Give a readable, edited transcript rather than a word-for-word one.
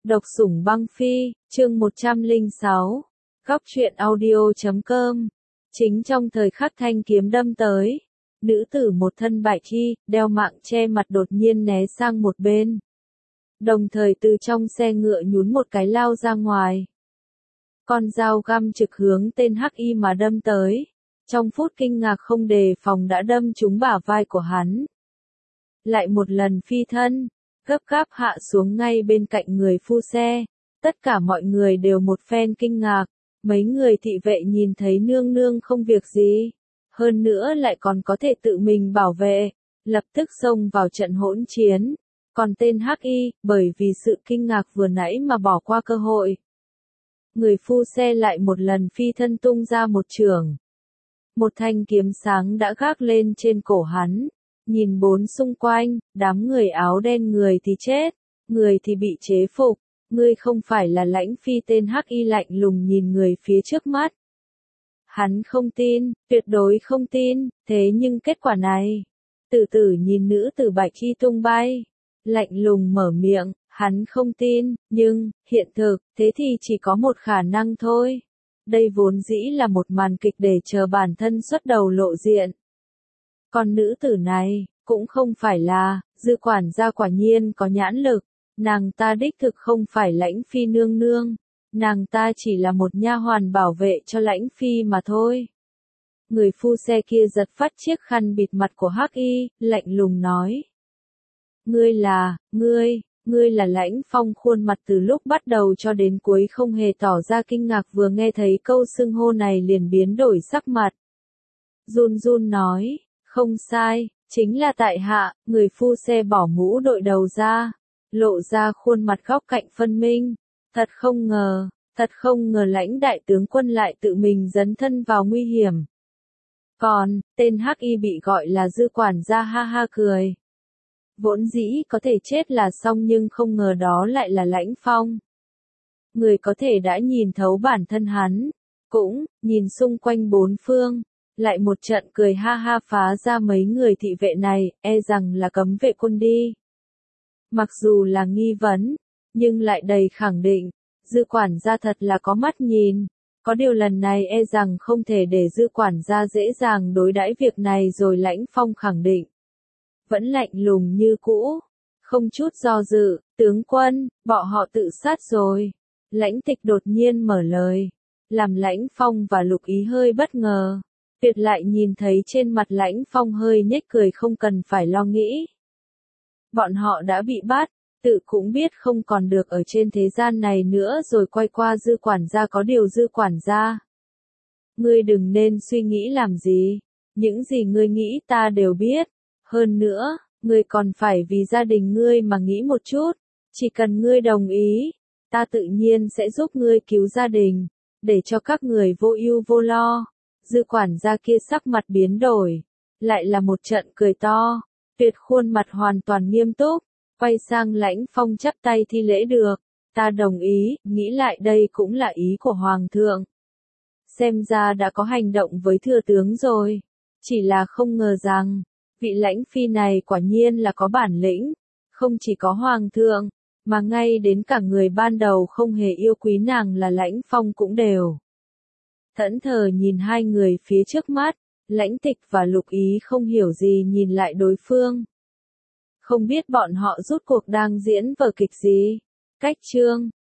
Độc sủng băng phi, chương 106. Góc truyện audio.com. Chính trong thời khắc thanh kiếm đâm tới, nữ tử một thân bạch y, đeo mạng che mặt đột nhiên né sang một bên. Đồng thời từ trong xe ngựa nhún một cái lao ra ngoài. Con dao găm trực hướng tên hắc y mà đâm tới. Trong phút kinh ngạc không đề phòng đã đâm trúng bả vai của hắn. Lại một lần phi thân, gấp gáp hạ xuống ngay bên cạnh người phu xe. Tất cả mọi người đều một phen kinh ngạc. Mấy người thị vệ nhìn thấy nương nương không việc gì. Hơn nữa lại còn có thể tự mình bảo vệ. Lập tức xông vào trận hỗn chiến. Còn tên hắc y, bởi vì sự kinh ngạc vừa nãy mà bỏ qua cơ hội. Người phu xe lại một lần phi thân tung ra một chưởng. Một thanh kiếm sáng đã gác lên trên cổ hắn. Nhìn bốn xung quanh, đám người áo đen người thì chết, người thì bị chế phục. Ngươi không phải là Lãnh Phi, tên hắc y lạnh lùng nhìn người phía trước mắt. Hắn không tin, tuyệt đối không tin, thế nhưng kết quả này. Tử tử nhìn nữ tử bạch y tung bay. Lạnh lùng mở miệng, hắn không tin, nhưng, hiện thực, thế thì chỉ có một khả năng thôi. Đây vốn dĩ là một màn kịch để chờ bản thân xuất đầu lộ diện. Còn nữ tử này, cũng không phải là, Dư quản gia quả nhiên có nhãn lực. Nàng ta đích thực không phải Lãnh Phi nương nương. Nàng ta chỉ là một nha hoàn bảo vệ cho Lãnh Phi mà thôi. Người phu xe kia giật phát chiếc khăn bịt mặt của hắc y, lạnh lùng nói. Ngươi là Lãnh Phong. Khuôn mặt từ lúc bắt đầu cho đến cuối không hề tỏ ra kinh ngạc, vừa nghe thấy câu xưng hô này liền biến đổi sắc mặt. Run run nói, không sai, chính là tại hạ. Người phu xe bỏ mũ đội đầu ra, lộ ra khuôn mặt góc cạnh phân minh. Thật không ngờ Lãnh đại tướng quân lại tự mình dấn thân vào nguy hiểm. Còn, tên hắc y bị gọi là Dư quản gia ha ha cười. Vốn dĩ có thể chết là xong nhưng không ngờ đó lại là Lãnh Phong. Người có thể đã nhìn thấu bản thân hắn, cũng, nhìn xung quanh bốn phương, lại một trận cười ha ha phá ra. Mấy người thị vệ này, e rằng là cấm vệ quân đi. Mặc dù là nghi vấn, nhưng lại đầy khẳng định, Dư quản gia thật là có mắt nhìn. Có điều lần này e rằng không thể để Dư quản gia dễ dàng đối đãi việc này rồi. Lãnh Phong khẳng định. Vẫn lạnh lùng như cũ, không chút do dự, tướng quân, bọn họ tự sát rồi. Lãnh Tịch đột nhiên mở lời, làm Lãnh Phong và Lục Ý hơi bất ngờ. Tuyệt lại nhìn thấy trên mặt Lãnh Phong hơi nhếch cười, không cần phải lo nghĩ. Bọn họ đã bị bắt, tự cũng biết không còn được ở trên thế gian này nữa rồi. Quay qua Dư quản gia, có điều Dư quản gia, ngươi đừng nên suy nghĩ làm gì. Những gì ngươi nghĩ ta đều biết. Hơn nữa, ngươi còn phải vì gia đình ngươi mà nghĩ một chút. Chỉ cần ngươi đồng ý, ta tự nhiên sẽ giúp ngươi cứu gia đình, để cho các người vô ưu vô lo. Dư quản gia kia sắc mặt biến đổi, lại là một trận cười to. Tuyệt khuôn mặt hoàn toàn nghiêm túc, quay sang Lãnh Phong chắp tay thi lễ. Được, ta đồng ý. Nghĩ lại đây cũng là ý của Hoàng thượng. Xem ra đã có hành động với thừa tướng rồi. Chỉ là không ngờ rằng, vị Lãnh Phi này quả nhiên là có bản lĩnh. Không chỉ có Hoàng thượng, mà ngay đến cả người ban đầu không hề yêu quý nàng là Lãnh Phong cũng đều thẫn thờ nhìn hai người phía trước mắt. Lãnh Tịch và Lục Ý không hiểu gì nhìn lại đối phương. Không biết bọn họ rốt cuộc đang diễn vở kịch gì. Cách chương